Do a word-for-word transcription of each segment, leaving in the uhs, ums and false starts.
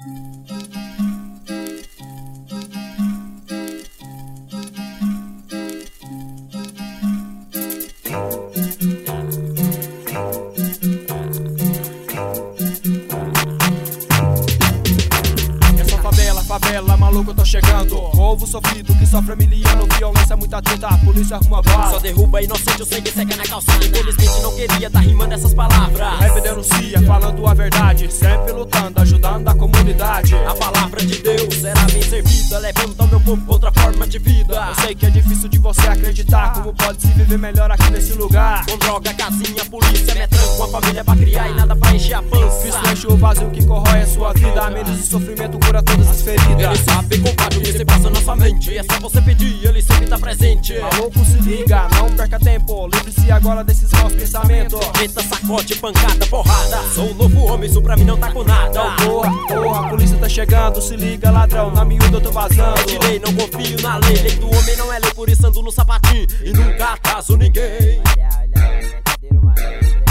Favela, maluco, eu tô chegando. Povo sofrido que sofre miliano, violência, muita treta, a polícia arruma bala. Só derruba inocente, o sangue seca na calçada. Infelizmente não queria tá rimando essas palavras. O rap denuncia, falando a verdade, sempre lutando, ajudando a comunidade. A palavra de Deus será bem servida, levando ao meu povo outra forma de vida. Eu sei que é difícil de você acreditar, como pode se viver melhor aqui nesse lugar. Com droga, casinha, polícia, metranco, uma família pra criar e nada pra encher a pança. Isso enche o vazio que corrói a sua vida, a menos o sofrimento cura todas as feridas. Ele sabe, compadre, o que se passa na sua mente. É só você pedir, ele sempre tá presente. Maluco, se liga, não perca tempo, livre-se agora desses maus pensamentos. Treta, sacode, pancada, porrada. Sou um novo homem, isso pra mim não tá com nada. Então porra, porra, a polícia tá chegando, se liga ladrão, na miúda eu tô vazando. É de lei, não confio na lei, lei do homem não é lei, por isso ando no sapatinho e nunca atraso ninguém. Olha, olha, verdadeiro malandro,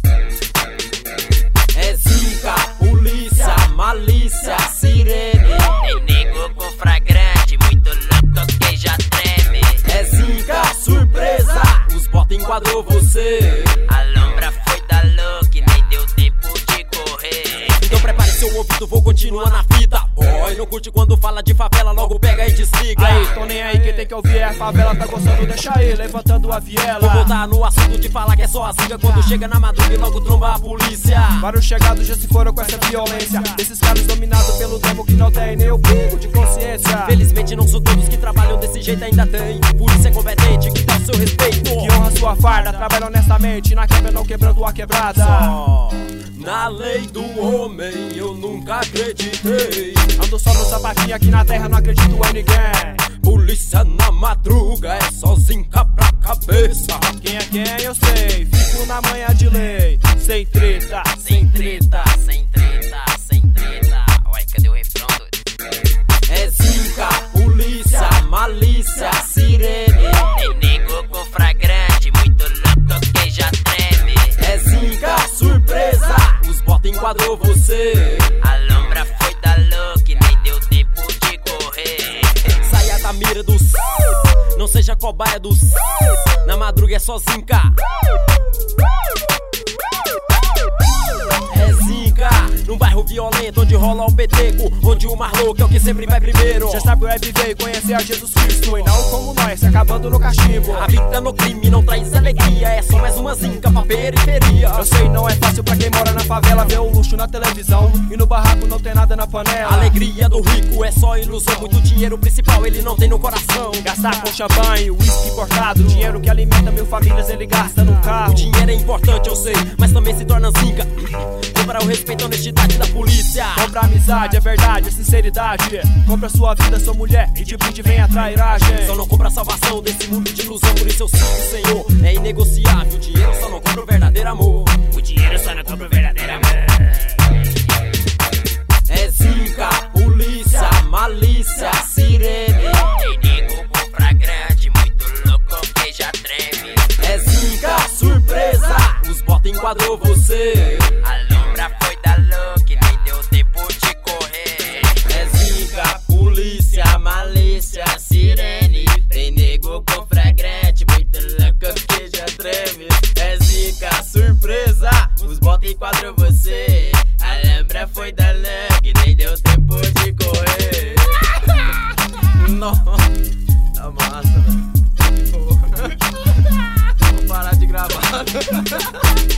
hein? É zica, polícia, malícia, sirene. Tem nego com flagrante, muito louco que já treme. É zica, surpresa, os bota enquadrou você. A lombra foi da louca, nem deu tempo de correr. Então prepare seu ouvido, vou continuar na fita. Boy, não curte quando fala de favela, logo pega e desliga. Aí, tô nem aí, quem tem que ouvir é a favela, tá gostando, deixa aí, levantando a viela. Vou voltar no assunto de falar que é só a zica quando chega na madruga e logo tromba a polícia. Vários chegados já se foram com essa violência, desses caras dominados pelo demo que não tem nem o pingo de consciência. Felizmente não são todos que trabalham desse jeito, ainda tem polícia é competente, que dá o seu respeito, que honra sua farda, trabalha honestamente, na quebra não quebrando a quebrada. Só na lei do homem eu nunca acreditei. Ando só no sapatinho aqui na terra, não acredito em ninguém. Polícia na madruga é só zinca pra cabeça. Quem é quem eu sei, fico na manhã de lei. Sem treta, sem treta, sem treta, sem treta. Ué, cadê o refrão, doido? É zica, polícia, malícia, sirene. Tem nego com flagrante, muito louco que já treme. É zica, surpresa, os bota enquadrou você. A lombra foi da louca, nem deu tempo de correr. Saia da mira dos, não seja cobaia dos. Na madruga é só zinca. É zica, num bairro violento onde rola o peteco, onde o mar louco é o que sempre vai primeiro. Cê sabe o web veio conhecer a Jesus Cristo e não como nós, se acabando no cachimbo. A vida no crime não traz alegria, é só mais uma zinca pra periferia. Eu sei, não é fácil pra quem mora na favela ver o luxo na televisão e no barraco não tem nada na panela. A alegria do rico é só ilusão, muito dinheiro principal ele não tem no coração. Gastar com champanhe, uísque importado, dinheiro que alimenta mil famílias ele gasta no carro. O dinheiro é importante, eu sei, mas também se torna zica. Compra o respeito e a honestidade da polícia. Compra amizade, é verdade, é sinceridade. Compra sua vida, sua mulher e de brinde vem a trairagem. Só não compra a salvação desse mundo de ilusão, por isso eu sigo o Senhor. É inegociável, o dinheiro só não compra o verdadeiro amor. O dinheiro só não compra o verdadeiro amor. É zica, polícia, malícia, sirene. Tem nego com flagrante, muito louco que já treme. É zica, surpresa, os bota enquadrou você. A lombra foi da louca, nem deu tempo de correr. É zica, polícia, malícia, sirene. Tem nego com flagrante, muito louco que já treme. É zica, surpresa, os bota enquadrou você. A lombra foi da louca, nem deu tempo de correr. Nossa, tá massa, velho. Vou parar de gravar.